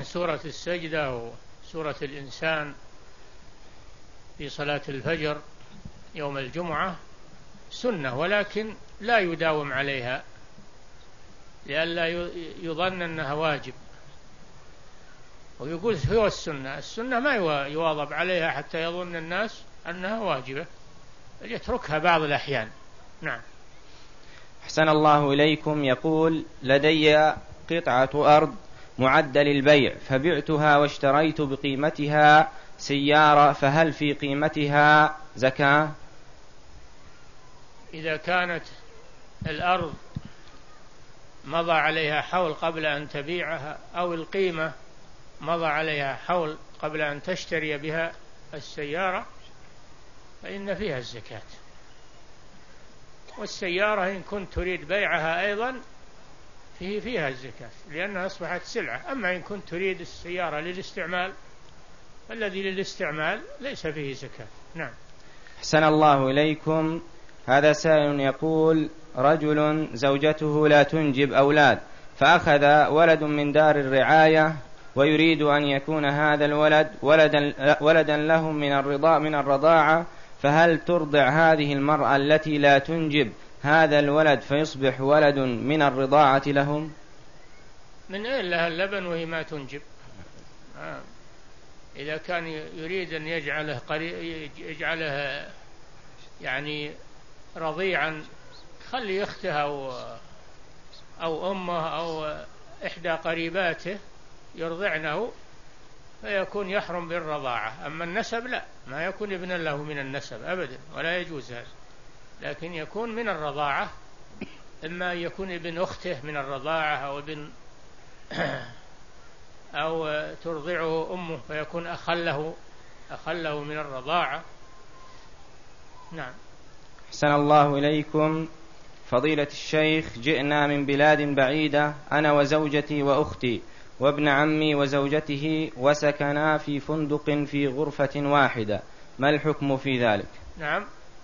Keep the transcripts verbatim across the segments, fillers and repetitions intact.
سورة السجدة وسورة الإنسان في صلاة الفجر يوم الجمعة سنة، ولكن لا يداوم عليها لئلا يظن أنها واجب، ويقول هو السنة. السنة ما يواظب عليها حتى يظن الناس أنها واجبة، يتركها بعض الأحيان. نعم. أحسن الله إليكم. يقول: لدي قطعة أرض معدة للبيع، فبعتها واشتريت بقيمتها سيارة، فهل في قيمتها زكاة؟ إذا كانت الأرض مضى عليها حول قبل أن تبيعها، أو القيمة مضى عليها حول قبل أن تشتري بها السيارة، فإن فيها الزكاة. والسيارة إن كنت تريد بيعها أيضا فيه فيها الزكاة، لأنها أصبحت سلعة. أما إن كنت تريد السيارة للاستعمال، فالذي للاستعمال ليس فيه زكاة. نعم. أحسن الله إليكم. هذا سائل يقول: رجل زوجته لا تنجب أولاد، فأخذ ولد من دار الرعاية ويريد أن يكون هذا الولد ولدا, ولدا له من الرضاعة من الرضاعة، فهل ترضع هذه المرأة التي لا تنجب هذا الولد فيصبح ولد من الرضاعة لهم؟ من أين لها اللبن وهي ما تنجب؟ آه. إذا كان يريد أن يجعله قري... يجعله يعني رضيعا، خلي أخته أو أو أمه أو إحدى قريباته يرضعنه، فيكون يحرم بالرضاعة. أما النسب لا، ما يكون ابنا له من النسب أبدا، ولا يجوز هذا، لكن يكون من الرضاعة. إما يكون ابن أخته من الرضاعة، أو ابن أو ترضعه أمه فيكون أخله أخله من الرضاعة. نعم. أحسن الله إليكم. فضيلة الشيخ، جئنا من بلاد بعيدة أنا وزوجتي وأختي وابن عمي وزوجته، وسكنا في فندق في غرفة واحدة، ما الحكم في ذلك؟ نعم.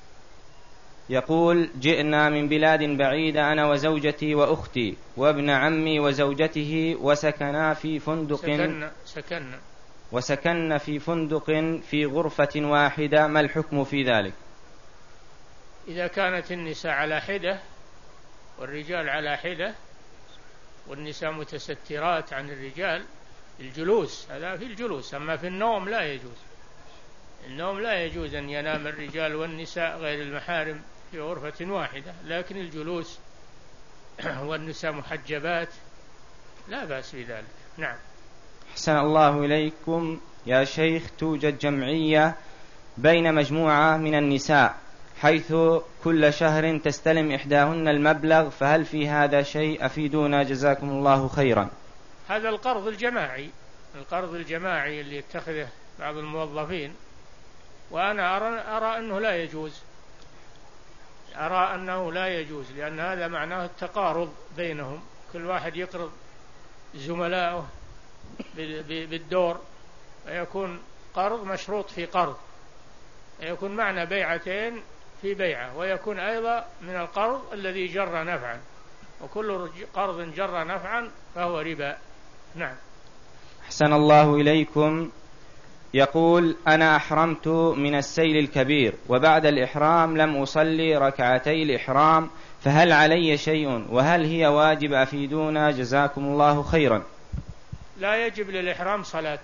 يقول: جئنا من بلاد بعيدة أنا وزوجتي وأختي وابن عمي وزوجته، وسكنا في فندق سكن سكن وسكن في فندق في غرفة واحدة، ما الحكم في ذلك؟ إذا كانت النساء على حدة والرجال على حدة، والنساء متسترات عن الرجال، الجلوس هذا في الجلوس. أما في النوم لا يجوز. النوم لا يجوز أن ينام الرجال والنساء غير المحارم في غرفة واحدة، لكن الجلوس والنساء محجبات لا بأس بذلك. نعم. أحسن الله إليكم. يا شيخ، توجد جمعية بين مجموعة من النساء حيث كل شهر تستلم إحداهن المبلغ، فهل في هذا شيء؟ أفيدونا جزاكم الله خيرا. هذا القرض الجماعي، القرض الجماعي اللي يتخذه بعض الموظفين، وأنا أرى, أرى أنه لا يجوز أرى أنه لا يجوز لأن هذا معناه التقارض بينهم، كل واحد يقرض زملائه بالدور، فيكون قرض مشروط في قرض، يكون معنى بيعتين في بيعة، ويكون أيضا من القرض الذي جر نفعا، وكل قرض جر نفعا فهو ربا. نعم. أحسن الله إليكم. يقول: أنا أحرمت من السيل الكبير، وبعد الإحرام لم أصلي ركعتي الإحرام، فهل علي شيء؟ وهل هي واجب؟ أفيدونا جزاكم الله خيرا. لا يجب للإحرام صلاة،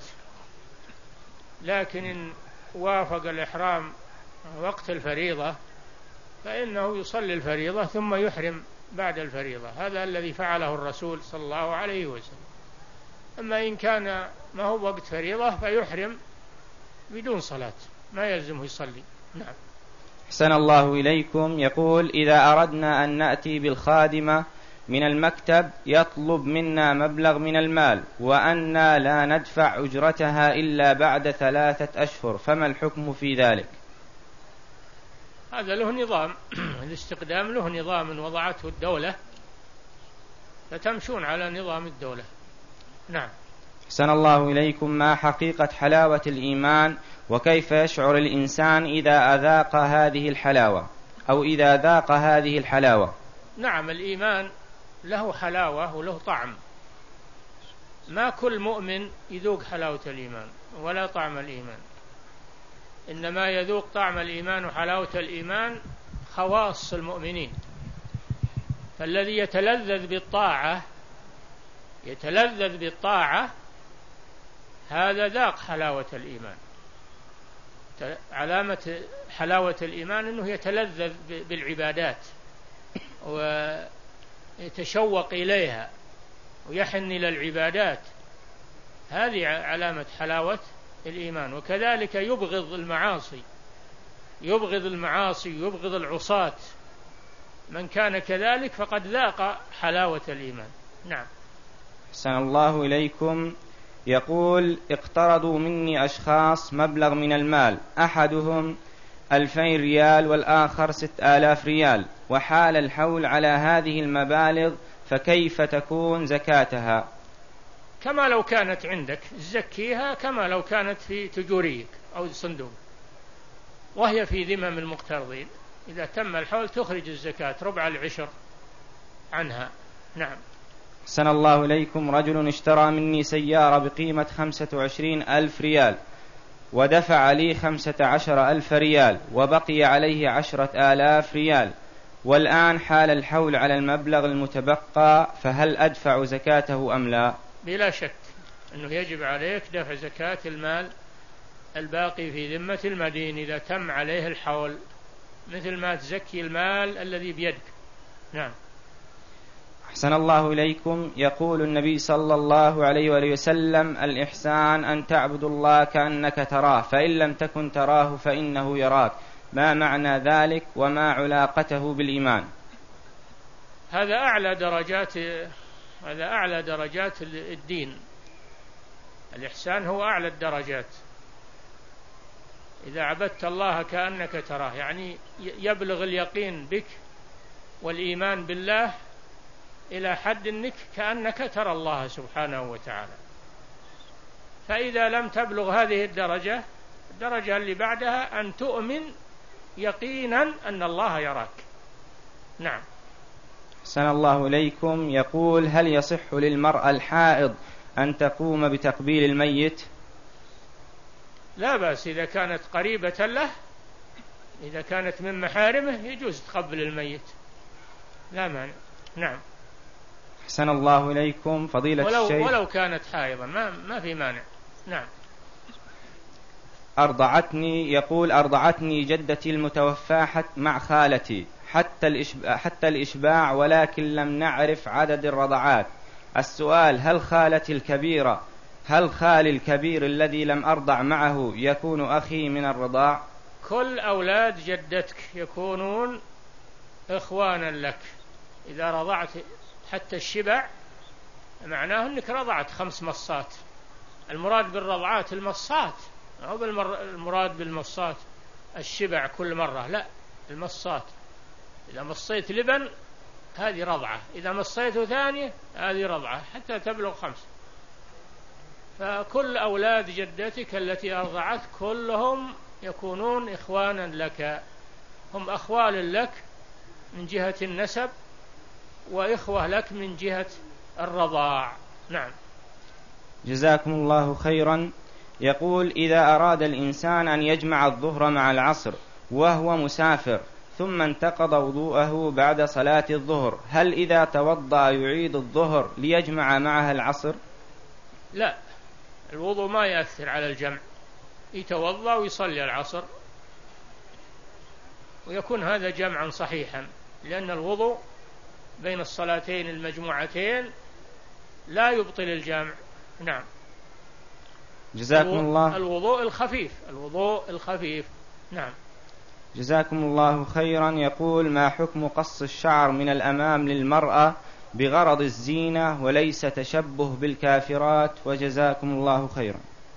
لكن إن وافق الإحرام وقت الفريضة فإنه يصلي الفريضة ثم يحرم بعد الفريضة، هذا الذي فعله الرسول صلى الله عليه وسلم. أما إن كان ما هو وقت فريضة فيحرم بدون صلاة، ما يلزمه يصلي. نعم. أحسن الله إليكم. يقول: إذا أردنا أن نأتي بالخادمة من المكتب يطلب منا مبلغ من المال، وأننا لا ندفع أجرتها إلا بعد ثلاثة أشهر، فما الحكم في ذلك؟ هذا له نظام الاستقدام له نظام وضعته الدولة، فتمشون على نظام الدولة. نعم. أحسن الله إليكم. ما حقيقة حلاوة الإيمان، وكيف يشعر الإنسان إذا أذاق هذه الحلاوة أو إذا ذاق هذه الحلاوة؟ نعم، الإيمان له حلاوة وله طعم، ما كل مؤمن يذوق حلاوة الإيمان ولا طعم الإيمان، إنما يذوق طعم الإيمان وحلاوة الإيمان خواص المؤمنين. فالذي يتلذذ بالطاعة يتلذذ بالطاعة هذا ذاق حلاوة الإيمان. علامة حلاوة الإيمان أنه يتلذذ بالعبادات ويتشوق إليها ويحن إلى العبادات، هذه علامة حلاوة الإيمان. وكذلك يبغض المعاصي يبغض المعاصي يبغض العصاة، من كان كذلك فقد ذاق حلاوة الإيمان. نعم. أحسن الله إليكم. يقول: اقترضوا مني أشخاص مبلغ من المال، أحدهم ألفين ريال والآخر ست آلاف ريال، وحال الحول على هذه المبالغ، فكيف تكون زكاتها؟ كما لو كانت عندك، زكيها كما لو كانت في تجوريك أو صندوق وهي في ذمم المقترضين. إذا تم الحول تخرج الزكاة ربع العشر عنها. نعم. أحسن الله إليكم. رجل اشترى مني سيارة بقيمة خمسة وعشرين ألف ريال ودفع لي خمسة عشر ألف ريال وبقي عليه عشرة آلاف ريال، والآن حال الحول على المبلغ المتبقى، فهل أدفع زكاته أم لا؟ بلا شك أنه يجب عليك دفع زكاة المال الباقي في ذمة المدين إذا تم عليه الحول، مثل ما تزكي المال الذي بيدك. نعم. أحسن الله إليكم. يقول النبي صلى الله عليه وآله وسلم: الإحسان أن تعبد الله كأنك تراه، فإن لم تكن تراه فإنه يراك. ما معنى ذلك وما علاقته بالإيمان؟ هذا أعلى درجات هذا أعلى درجات الدين. الإحسان هو أعلى الدرجات. إذا عبدت الله كأنك تراه، يعني يبلغ اليقين بك والإيمان بالله إلى حد أنك كأنك ترى الله سبحانه وتعالى. فإذا لم تبلغ هذه الدرجة، الدرجة اللي بعدها أن تؤمن يقينا أن الله يراك. نعم. أحسن الله إليكم. يقول: هل يصح للمرأة الحائض أن تقوم بتقبيل الميت؟ لا بأس إذا كانت قريبة له، إذا كانت من محارمه يجوز تقبل الميت، لا مانع. نعم. أحسن الله إليكم. فضيلة ولو الشيخ، ولو كانت حائضا ما ما في مانع. نعم. أرضعتني يقول أرضعتني جدتي المتوفاة مع خالتي حتى الإشباع, حتى الإشباع ولكن لم نعرف عدد الرضعات. السؤال: هل خالتي الكبيرة هل خالي الكبير الذي لم أرضع معه يكون أخي من الرضاع؟ كل أولاد جدتك يكونون إخوانا لك. إذا رضعت حتى الشبع معناه أنك رضعت خمس مصات. المراد بالرضعات المصات، أو بالمراد بالمصات الشبع كل مرة، لا، المصات. إذا مصيت لبن هذه رضعة، إذا مصيته ثانية هذه رضعة حتى تبلغ خمس. فكل أولاد جدتك التي أرضعت كلهم يكونون إخوانا لك، هم أخوال لك من جهة النسب وإخوة لك من جهة الرضاع. نعم. جزاكم الله خيرا. يقول: إذا أراد الإنسان أن يجمع الظهر مع العصر وهو مسافر ثم انتقض وضوءه بعد صلاة الظهر، هل إذا توضأ يعيد الظهر ليجمع معها العصر؟ لا، الوضوء ما يأثر على الجمع، يتوضأ ويصلي العصر ويكون هذا جمعا صحيحا، لأن الوضوء بين الصلاتين المجموعتين لا يبطل الجمع. نعم. جزاكم الله. الوضوء الخفيف الوضوء الخفيف. نعم. جزاكم الله خيرا. يقول: ما حكم قص الشعر من الأمام للمرأة بغرض الزينة وليس تشبه بالكافرات؟ وجزاكم الله خيرا.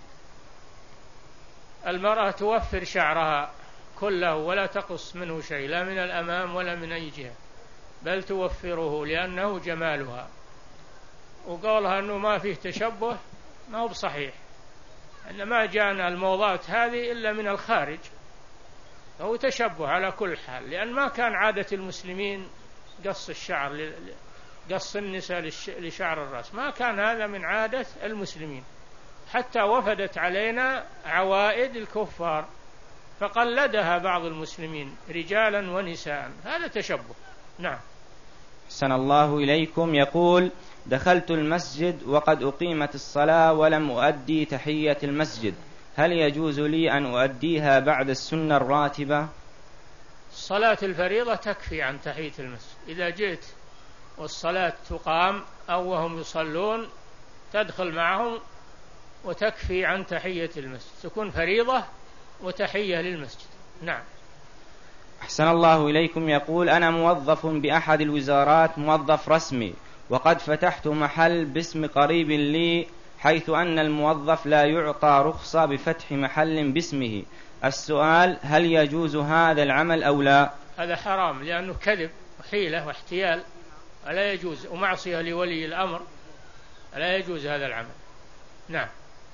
المرأة توفر شعرها كله ولا تقص منه شيء، لا من الأمام ولا من أي جهة، بل توفره لأنه جمالها. وقولها أنه ما فيه تشبه ما هو بصحيح، أن ما جاءنا الموضات هذه إلا من الخارج، فهو تشبه على كل حال، لأن ما كان عادة المسلمين قص الشعر قص النساء لشعر الرأس، ما كان هذا من عادة المسلمين، حتى وفدت علينا عوائد الكفار فقلدها بعض المسلمين رجالا ونساء، هذا تشبه. نعم. أحسن الله إليكم. يقول: دخلت المسجد وقد أقيمت الصلاة ولم أؤدي تحية المسجد، هل يجوز لي أن أؤديها بعد السنة الراتبة؟ صلاة الفريضة تكفي عن تحية المسجد، إذا جئت والصلاة تقام أو وهم يصلون تدخل معهم وتكفي عن تحية المسجد، تكون فريضة وتحية للمسجد. نعم. أحسن الله إليكم. يقول: أنا موظف بأحد الوزارات، موظف رسمي، وقد فتحت محل باسم قريب لي، حيث أن الموظف لا يعطى رخصة بفتح محل باسمه. السؤال: هل يجوز هذا العمل أو لا؟ هذا حرام، لأنه كذب وحيلة واحتيال، لا يجوز، ومعصية لولي الأمر، لا يجوز هذا العمل. نعم.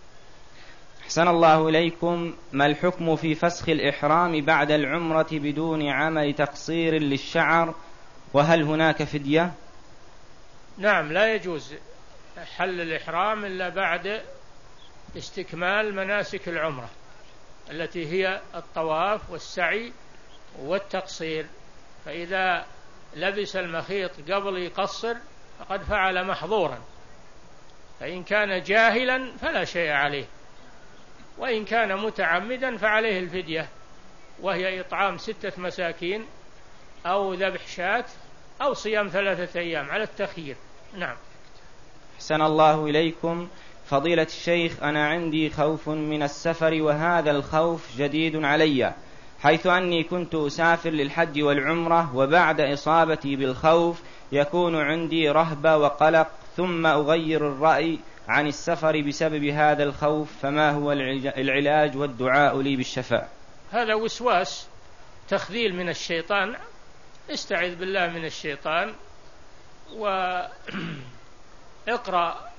أحسن الله إليكم. ما الحكم في فسخ الإحرام بعد العمرة بدون عمل تقصير للشعر، وهل هناك فدية؟ نعم، لا يجوز حل الإحرام إلا بعد استكمال مناسك العمرة التي هي الطواف والسعي والتقصير، فإذا لبس المخيط قبل يقصر فقد فعل محظورا، فإن كان جاهلا فلا شيء عليه، وإن كان متعمدا فعليه الفدية، وهي إطعام ستة مساكين أو ذبح شاة أو صيام ثلاثة أيام على التخيير. نعم. أحسن الله إليكم. فضيلة الشيخ، أنا عندي خوف من السفر، وهذا الخوف جديد علي، حيث أني كنت أسافر للحج والعمرة، وبعد إصابتي بالخوف يكون عندي رهبة وقلق، ثم أغير الرأي عن السفر بسبب هذا الخوف، فما هو العلاج والدعاء لي بالشفاء؟ هذا وسواس تخذيل من الشيطان، استعذ بالله من الشيطان واقرأ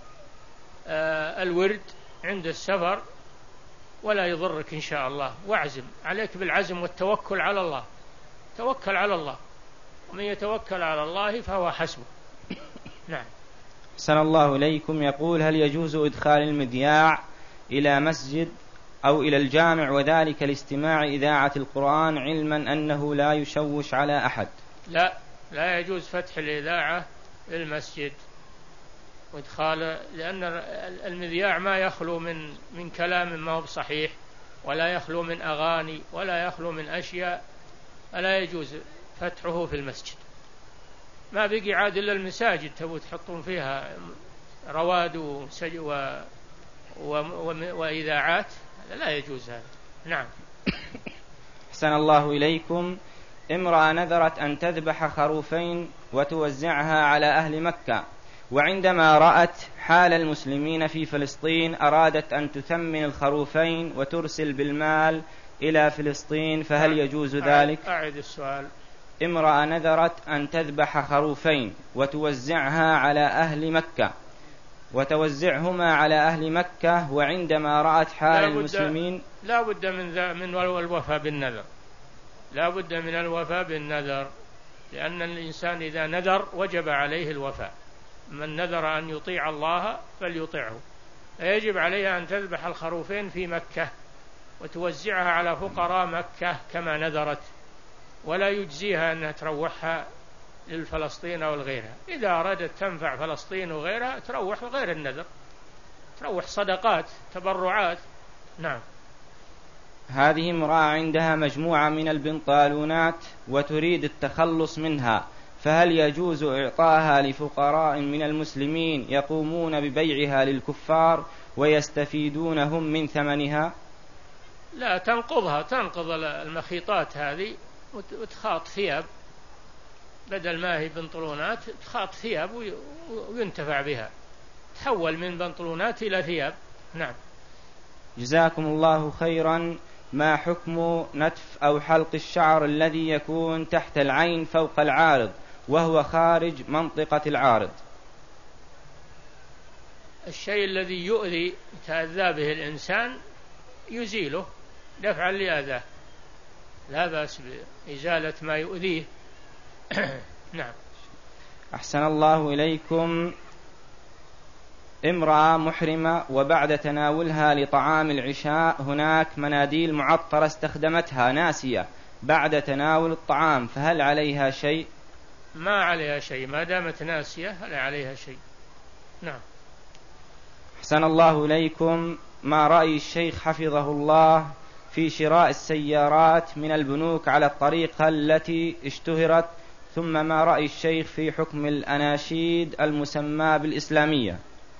الورد عند السفر ولا يضرك إن شاء الله، واعزم عليك بالعزم والتوكل على الله، توكل على الله، ومن يتوكل على الله فهو حسبه. نعم. أحسن الله إليكم. يقول: هل يجوز إدخال المذياع إلى مسجد أو إلى الجامع وذلك لاستماع إذاعة القرآن، علما أنه لا يشوش على أحد؟ لا، لا يجوز فتح الإذاعة للمسجد وإدخال، لأن المذياع ما يخلو من من كلام ما هو صحيح، ولا يخلو من أغاني، ولا يخلو من أشياء، ألا يجوز فتحه في المسجد. ما بقي عاد إلا المساجد تبوا تحطون فيها رواد وسج و... و... و... وإذاعات، لا يجوز هذا. نعم. أحسن الله إليكم. امرأة نذرت أن تذبح خروفين وتوزعها على أهل مكة، وعندما رأت حال المسلمين في فلسطين أرادت أن تثمن الخروفين وترسل بالمال إلى فلسطين، فهل يجوز ذلك؟ أعد السؤال. امرأة نذرت أن تذبح خروفين وتوزعها على أهل مكة وتوزعهما على أهل مكة، وعندما رأت حال لا المسلمين لا بد من ذا من الوفاء بالنذر، لا بد من الوفاء بالنذر، لأن الإنسان إذا نذر وجب عليه الوفاء، من نذر أن يطيع الله فليطيعه، فيجب عليها أن تذبح الخروفين في مكة وتوزعها على فقراء مكة كما نذرت، ولا يجزيها أنها تروحها للفلسطين أو الغيرها. إذا أرادت تنفع فلسطين وغيرها تروح غير النذر، تروح صدقات تبرعات. نعم. هذه امرأة عندها مجموعة من البنطالونات وتريد التخلص منها، فهل يجوز إعطاها لفقراء من المسلمين يقومون ببيعها للكفار ويستفيدون هم من ثمنها؟ لا، تنقضها، تنقض المخيطات هذه وتخاط ثياب، بدل ما هي بنطلونات تخاط ثياب وينتفع بها، تحول من بنطلونات إلى ثياب. نعم. جزاكم الله خيرا. ما حكم نتف أو حلق الشعر الذي يكون تحت العين فوق العارض وهو خارج منطقة العارض؟ الشيء الذي يؤذي يتأذى به الإنسان يزيله دفعا لأذاه، لا بأس بإزالة ما يؤذيه. نعم. أحسن الله إليكم. امرأة محرمة وبعد تناولها لطعام العشاء هناك مناديل معطرة استخدمتها ناسية بعد تناول الطعام، فهل عليها شيء؟ ما عليها شيء ما دامت ناسية، هل عليها شيء؟ نعم. أحسن الله إليكم. ما رأي الشيخ حفظه الله في شراء السيارات من البنوك على الطريقة التي اشتهرت؟ ثم ما رأي الشيخ في حكم الأناشيد المسمى بالإسلامية؟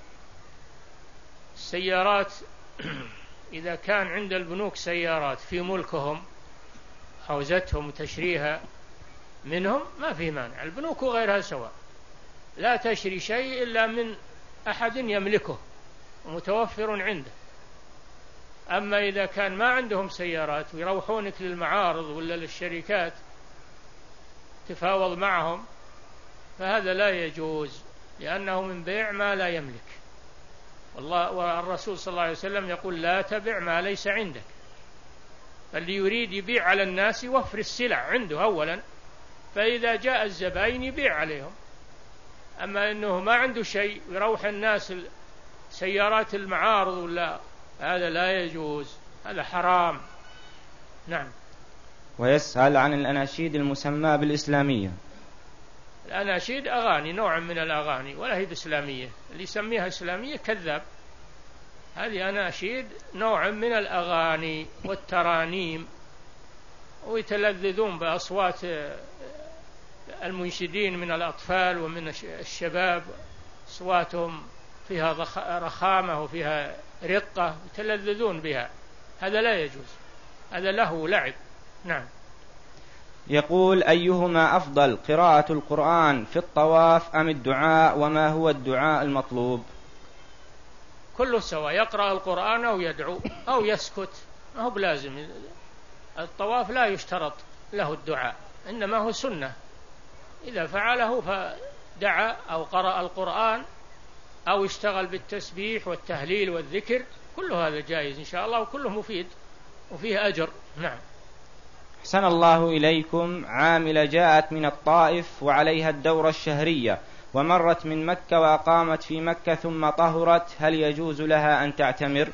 السيارات إذا كان عند البنوك سيارات في ملكهم حوزتهم وتشريها منهم ما في مانع، البنوك وغيرها سواء، لا تشري شيء إلا من أحد يملكه ومتوفر عنده. أما إذا كان ما عندهم سيارات ويروحونك للمعارض ولا للشركات تفاوض معهم فهذا لا يجوز، لأنه من بيع ما لا يملك. والله والرسول صلى الله عليه وسلم يقول لا تبع ما ليس عندك. فاللي يريد يبيع على الناس يوفر السلع عنده أولا، فإذا جاء الزبائن يبيع عليهم. أما أنه ما عنده شيء ويروح الناس سيارات المعارض ولا، هذا لا يجوز، هذا حرام. نعم. ويسأل عن الأناشيد المسمى بالإسلامية. الأناشيد أغاني، نوع من الأغاني، ولا هي إسلامية. اللي يسميها إسلامية كذاب. هذه أناشيد نوع من الأغاني والترانيم، ويتلذذون بأصوات المنشدين من الأطفال ومن الشباب، أصواتهم فيها رخامة وفيها رقة يتلذذون بها، هذا لا يجوز، هذا له لعب. نعم. يقول أيهما أفضل، قراءة القرآن في الطواف أم الدعاء، وما هو الدعاء المطلوب؟ كله سواء، يقرأ القرآن أو يدعو أو يسكت، ما هو بلازم. الطواف لا يشترط له الدعاء، إنما هو سنة، إذا فعله فدعا أو قرأ القرآن أو اشتغل بالتسبيح والتهليل والذكر، كل هذا جائز إن شاء الله، وكله مفيد وفيه أجر. نعم. أحسن الله إليكم. عاملة جاءت من الطائف وعليها الدورة الشهرية ومرت من مكة وأقامت في مكة ثم طهرت، هل يجوز لها أن تعتمر؟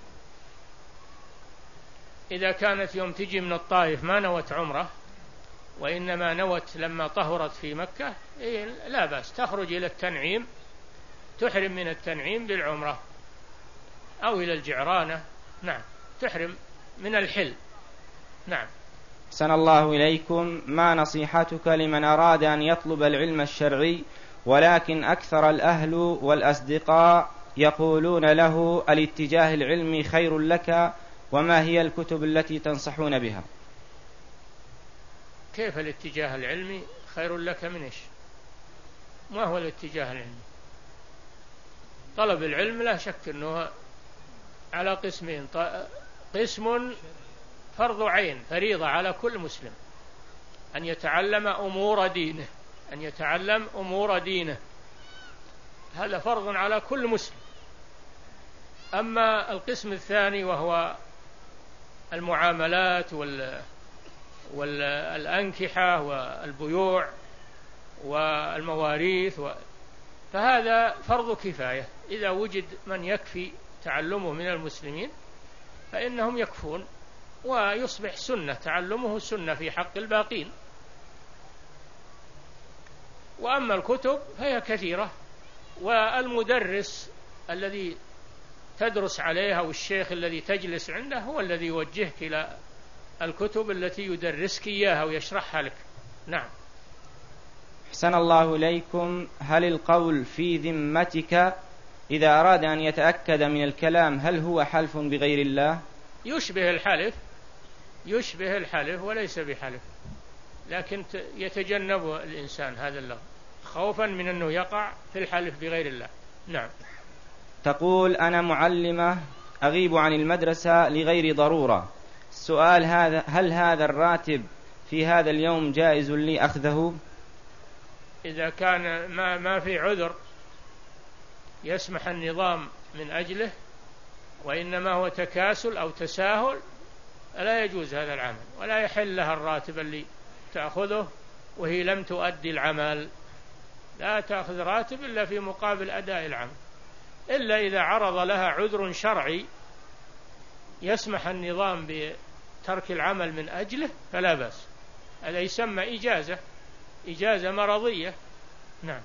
إذا كانت يوم تجي من الطائف ما نوت عمرة وإنما نوت لما طهرت في مكة، إيه لا بأس، تخرج إلى التنعيم، تحرم من التنعيم بالعمرة، أو إلى الجعرانة. نعم، تحرم من الحل. نعم. أحسن الله إليكم. ما نصيحتك لمن أراد أن يطلب العلم الشرعي ولكن أكثر الأهل والأصدقاء يقولون له الاتجاه العلمي خير لك، وما هي الكتب التي تنصحون بها؟ كيف الاتجاه العلمي خير لك من إيش؟ ما هو الاتجاه العلمي؟ طلب العلم لا شك أنه على قسمين، قسم فرض عين فريضة على كل مسلم أن يتعلم أمور دينه، أن يتعلم أمور دينه، هذا فرض على كل مسلم. أما القسم الثاني وهو المعاملات وال والأنكحة والبيوع والمواريث و... فهذا فرض كفاية، إذا وجد من يكفي تعلمه من المسلمين فإنهم يكفون، ويصبح سنة، تعلمه سنة في حق الباقين. وأما الكتب فهي كثيرة، والمدرس الذي تدرس عليها والشيخ الذي تجلس عنده هو الذي يوجهك إلى الكتب التي يدرسك إياها ويشرحها لك. نعم. أحسن الله إليكم. هل القول في ذمتك إذا أراد أن يتأكد من الكلام هل هو حلف بغير الله؟ يشبه الحلف، يشبه الحلف وليس بحلف، لكن يتجنب الإنسان هذا اللغو خوفا من أنه يقع في الحلف بغير الله. نعم. تقول أنا معلمة أغيب عن المدرسة لغير ضرورة، السؤال هذا هل هذا الراتب في هذا اليوم جائز لي أخذه؟ إذا كان ما, ما في عذر يسمح النظام من أجله وإنما هو تكاسل أو تساهل لا يجوز هذا العمل، ولا يحل لها الراتب اللي تأخذه وهي لم تؤدي العمل. لا تأخذ راتب إلا في مقابل أداء العمل، إلا إذا عرض لها عذر شرعي يسمح النظام بترك العمل من أجله فلا بأس، هذا يسمى إجازة، إجازة مرضية. نعم.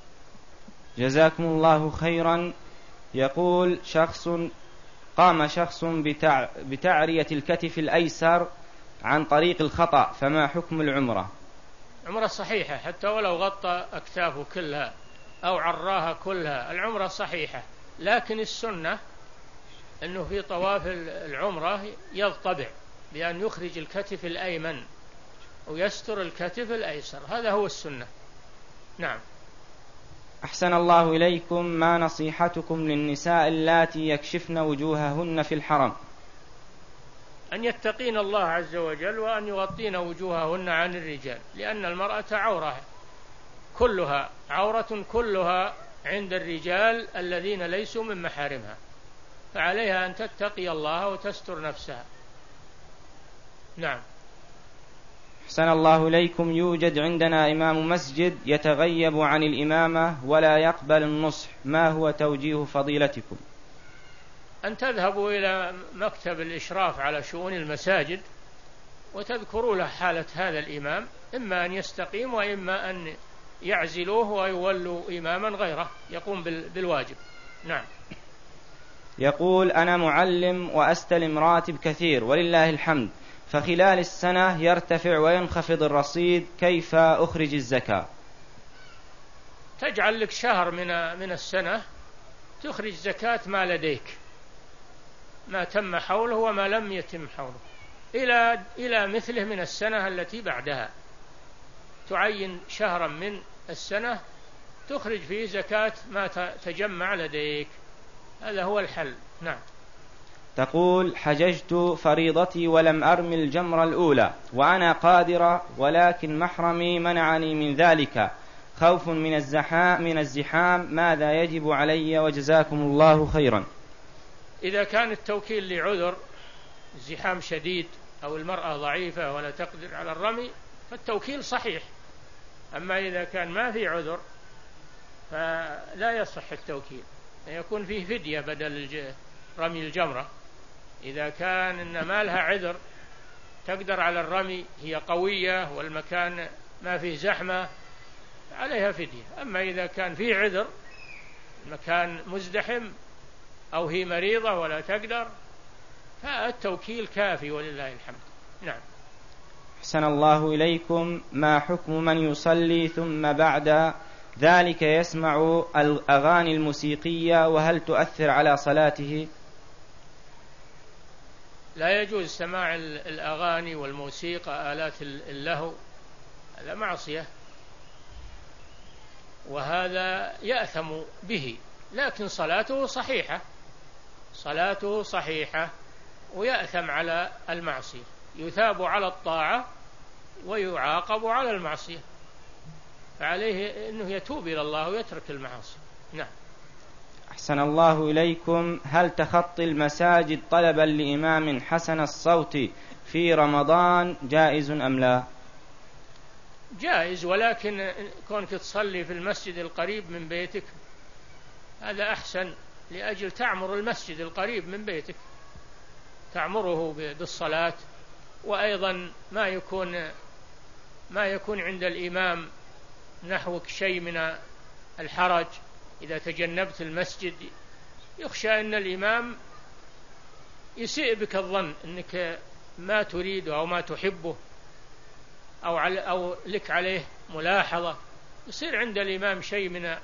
جزاكم الله خيرا. يقول شخص قام شخص بتع... بتعرية الكتف الأيسر عن طريق الخطأ، فما حكم العمرة؟ عمرة صحيحة حتى ولو غطى أكتافه كلها أو عراها كلها، العمرة صحيحة، لكن السنة أنه في طواف العمرة يضطبع بأن يخرج الكتف الأيمن ويستر الكتف الأيسر، هذا هو السنة. نعم. أحسن الله إليكم، ما نصيحتكم للنساء اللاتي يكشفن وجوههن في الحرم؟ أن يتقين الله عز وجل وأن يغطين وجوههن عن الرجال، لأن المرأة عورة كلها، عورة كلها عند الرجال الذين ليسوا من محارمها، فعليها أن تتقي الله وتستر نفسها. نعم. أحسن الله إليكم، يوجد عندنا إمام مسجد يتغيب عن الإمامة ولا يقبل النصح، ما هو توجيه فضيلتكم؟ أن تذهبوا إلى مكتب الإشراف على شؤون المساجد وتذكروا له حالة هذا الإمام، إما أن يستقيم وإما أن يعزلوه ويولوا إماما غيره يقوم بالواجب. نعم. يقول أنا معلم وأستلم راتب كثير ولله الحمد، فخلال السنة يرتفع وينخفض الرصيد، كيف أخرج الزكاة؟ تجعل لك شهر من من السنة تخرج زكاة ما لديك، ما تم حوله وما لم يتم حوله، إلى إلى مثله من السنة التي بعدها، تعين شهرا من السنة تخرج فيه زكاة ما تجمع لديك، هذا هو الحل. نعم. تقول حججت فريضتي ولم أرمي الجمرة الأولى وأنا قادرة، ولكن محرمي منعني من ذلك خوف من الزحام من الزحام ماذا يجب علي؟ وجزاكم الله خيرا. إذا كان التوكيل لعذر، الزحام شديد أو المرأة ضعيفة ولا تقدر على الرمي، فالتوكيل صحيح. أما إذا كان ما في عذر فلا يصح التوكيل، يكون فيه فدية بدل رمي الجمرة. إذا كان إن ما لها عذر تقدر على الرمي، هي قوية والمكان ما فيه زحمة، عليها فدية. أما إذا كان فيه عذر، المكان مزدحم أو هي مريضة ولا تقدر، فالتوكيل كافي ولله الحمد. نعم. أحسن الله إليكم، ما حكم من يصلي ثم بعد ذلك يسمع الأغاني الموسيقية، وهل تؤثر على صلاته؟ لا يجوز سماع الأغاني والموسيقى آلات اللهو، هذا معصية وهذا يأثم به، لكن صلاته صحيحة، صلاته صحيحة ويأثم على المعصية، يثاب على الطاعة ويعاقب على المعصية، فعليه أنه يتوب إلى الله ويترك المعاصي. نعم. أحسن الله إليكم، هل تخطي المساجد طلبا لإمام حسن الصوت في رمضان جائز أم لا؟ جائز، ولكن كونك تصلي في المسجد القريب من بيتك هذا أحسن، لأجل تعمر المسجد القريب من بيتك، تعمره بالصلاة، وأيضا ما يكون ما يكون عند الإمام نحوك شيء من الحرج، إذا تجنبت المسجد يخشى أن الإمام يسيء بك الظن أنك ما تريده أو ما تحبه أو, على أو لك عليه ملاحظة، يصير عند الإمام شيء من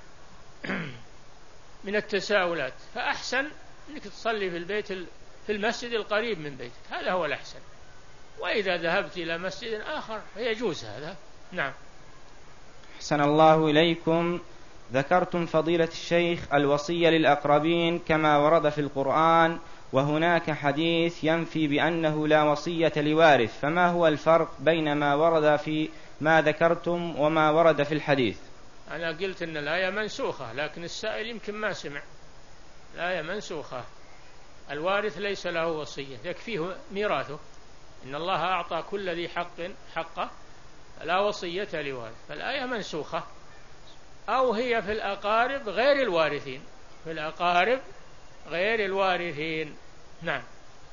من التساؤلات، فأحسن أنك تصلي في البيت في المسجد القريب من بيتك، هذا هو الأحسن. وإذا ذهبت إلى مسجد آخر فيجوز هذا. نعم. أحسن الله إليكم، ذكرتم فضيلة الشيخ الوصية للأقربين كما ورد في القرآن، وهناك حديث ينفي بأنه لا وصية لوارث، فما هو الفرق بين ما ورد في ما ذكرتم وما ورد في الحديث؟ أنا قلت أن الآية منسوخة، لكن السائل يمكن ما سمع. الآية منسوخة، الوارث ليس له وصية، يكفيه ميراثه، إن الله أعطى كل ذي حق حقه، لا وصية لوارث، فالآية منسوخة. أو هي في الأقارب غير الوارثين، في الأقارب غير الوارثين. نعم.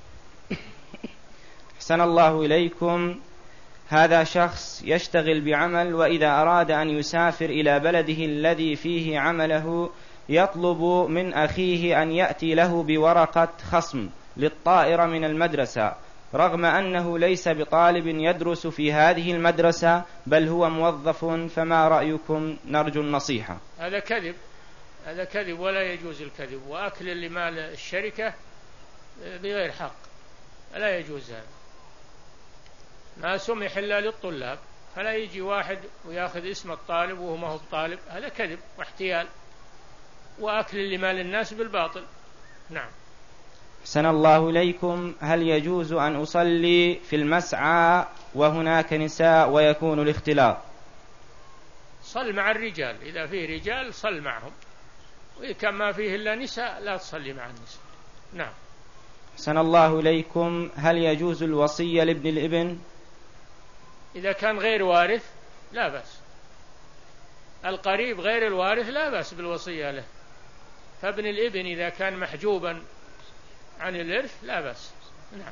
أحسن الله إليكم. هذا شخص يشتغل بعمل، وإذا أراد أن يسافر إلى بلده الذي فيه عمله يطلب من أخيه أن يأتي له بورقة خصم للطائرة من المدرسة، رغم أنه ليس بطالب يدرس في هذه المدرسة بل هو موظف، فما رأيكم؟ نرجو النصيحة. هذا كذب، هذا كذب ولا يجوز الكذب، وأكل لمال الشركة بغير حق لا يجوز. هذا ما سمح إلا للطلاب، فلا يجي واحد ويأخذ اسم الطالب وهو ما هو طالب، هذا كذب واحتيال وأكل لمال الناس بالباطل. نعم. أحسن الله إليكم. هل يجوز أن أصلي في المسعى وهناك نساء ويكون الاختلاط؟ صل مع الرجال، إذا فيه رجال صل معهم، وإذا كان ما فيه إلا نساء لا تصلي مع النساء. نعم. أحسن الله إليكم. هل يجوز الوصية لابن الابن؟ إذا كان غير وارث لا بأس، القريب غير الوارث لا بأس بالوصية له، فابن الابن إذا كان محجوبا عن الإرث لا بأس. نعم.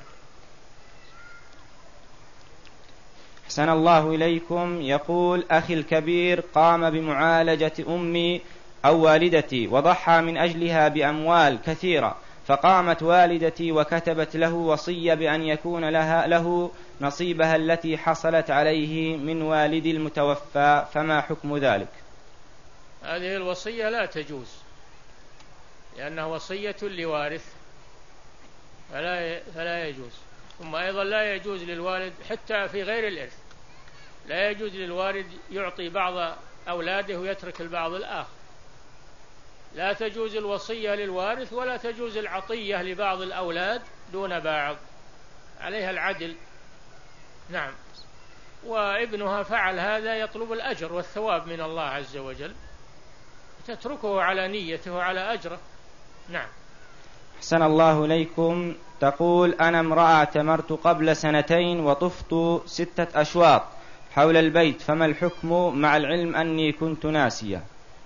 أحسن الله إليكم. يقول: أخي الكبير قام بمعالجة أمي أو والدتي وضحى من أجلها بأموال كثيرة، فقامت والدتي وكتبت له وصية بأن يكون لها له نصيبها التي حصلت عليه من والدي المتوفى، فما حكم ذلك؟ هذه الوصية لا تجوز، لأنها وصية لوارث فلا فلا يجوز. ثم أيضا لا يجوز للوالد حتى في غير الإرث، لا يجوز للوالد يعطي بعض أولاده ويترك البعض الآخر. لا تجوز الوصية للوارث، ولا تجوز العطية لبعض الأولاد دون بعض، عليها العدل. نعم. وابنها فعل هذا يطلب الأجر والثواب من الله عز وجل، تتركه على نيته وعلى أجره. نعم. أحسن الله إليكم. تقول: أنا امرأة اعتمرت قبل سنتين وطفت ستة أشواط حول البيت، فما الحكم مع العلم أني كنت ناسية؟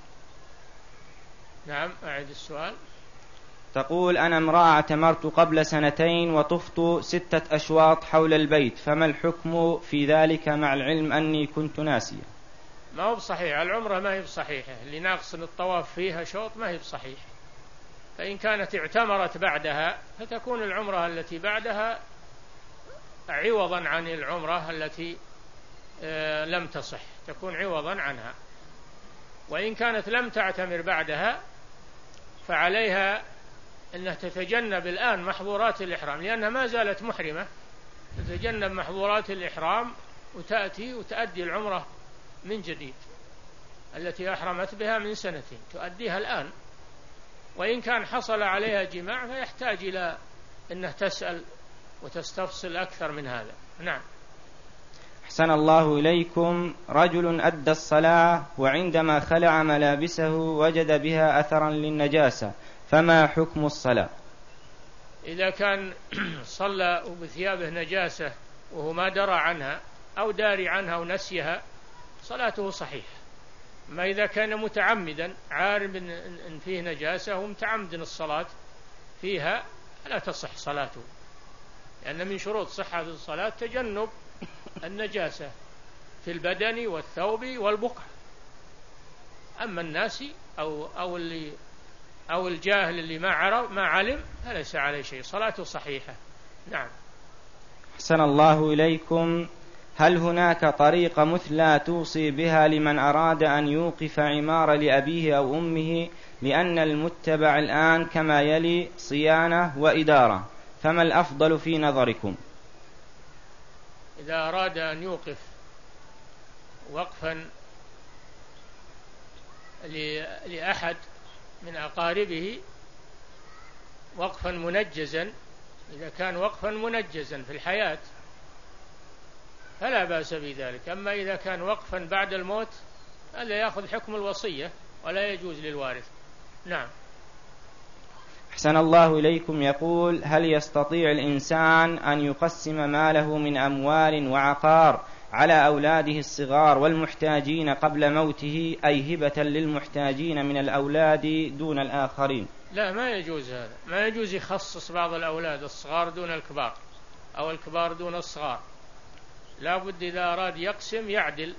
نعم، أعد السؤال. تقول: أنا امرأة اعتمرت قبل سنتين وطفت ستة أشواط حول البيت، فما الحكم في ذلك مع العلم أني كنت ناسية؟ ما هو بصحيح، العمرة ما هي بصحيحة، اللي ناقص الطواف فيها شوط ما هي بصحيحة. فإن كانت اعتمرت بعدها فتكون العمرة التي بعدها عوضا عن العمرة التي لم تصح، تكون عوضا عنها. وإن كانت لم تعتمر بعدها فعليها أنها تتجنب الآن محظورات الإحرام، لأنها ما زالت محرمة، تتجنب محظورات الإحرام وتأتي وتؤدي العمرة من جديد التي أحرمت بها من سنتين، تؤديها الآن. وإن كان حصل عليها جماع فيحتاج إلى أنه تسأل وتستفصل أكثر من هذا. نعم. أحسن الله إليكم. رجل أدى الصلاة وعندما خلع ملابسه وجد بها أثرا للنجاسة، فما حكم الصلاة؟ إذا كان صلى وبثيابه نجاسة وهو ما درى عنها أو داري عنها ونسيها صلاته صحيحة. ما إذا كان متعمدا عارف أن فيه نجاسة ومتعمد الصلاة فيها لا تصح صلاته، لأن من شروط صحة الصلاة تجنب النجاسة في البدن والثوب والبقع. أما الناسي أو أو اللي أو الجاهل اللي ما عرف ما علم فليس عليه شيء، صلاته صحيحة. نعم. أحسن الله إليكم. هل هناك طريقة مثلى توصي بها لمن أراد أن يوقف عمارة لأبيه أو أمه، لأن المتبع الآن كما يلي: صيانة وإدارة، فما الأفضل في نظركم؟ إذا أراد أن يوقف وقفا لأحد من أقاربه وقفا منجزا، إذا كان وقفا منجزا في الحياة فلا بأس بذلك. أما إذا كان وقفا بعد الموت هذا يأخذ حكم الوصية ولا يجوز للوارث. نعم. أحسن الله إليكم. يقول: هل يستطيع الإنسان أن يقسم ماله من أموال وعقار على أولاده الصغار والمحتاجين قبل موته، أي هبة للمحتاجين من الأولاد دون الآخرين. لا، ما يجوز هذا، ما يجوز يخصص بعض الأولاد الصغار دون الكبار أو الكبار دون الصغار. لا بد إذا أراد يقسم يعدل،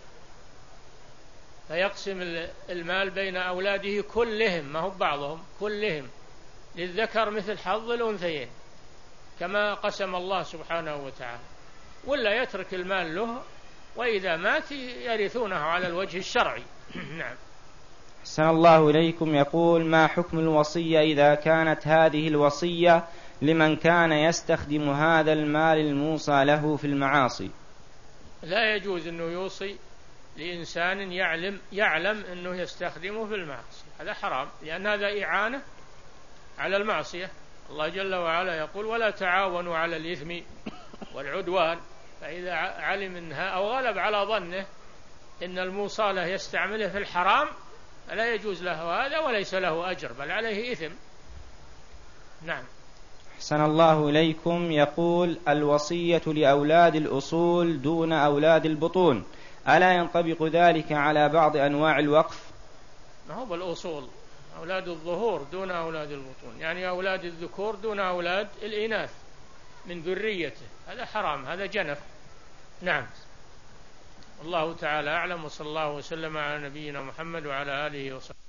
فيقسم المال بين أولاده كلهم، ما هو بعضهم، كلهم، للذكر مثل حظ الأنثيين كما قسم الله سبحانه وتعالى، ولا يترك المال له، وإذا مات يرثونه على الوجه الشرعي. نعم. أحسن الله إليكم. يقول: ما حكم الوصية إذا كانت هذه الوصية لمن كان يستخدم هذا المال الموصى له في المعاصي؟ لا يجوز أنه يوصي لإنسان يعلم يعلم أنه يستخدمه في المعاصي، هذا حرام، لأن هذا إعانة على المعصية. الله جل وعلا يقول: ولا تعاونوا على الإثم والعدوان. فإذا علم منها أو غلب على ظنه إن الموصى له يستعمله في الحرام فلا يجوز له هذا، وليس له أجر بل عليه إثم. نعم. أحسن الله إليكم. يقول: الوصية لأولاد الأصول دون أولاد البطون، ألا ينطبق ذلك على بعض أنواع الوقف؟ ما هو بالأصول، أولاد الظهور دون أولاد البطون، يعني أولاد الذكور دون أولاد الإناث من ذريته، هذا حرام، هذا جنف. نعم. الله تعالى أعلم، وصلى الله وسلم على نبينا محمد وعلى آله وصحبه.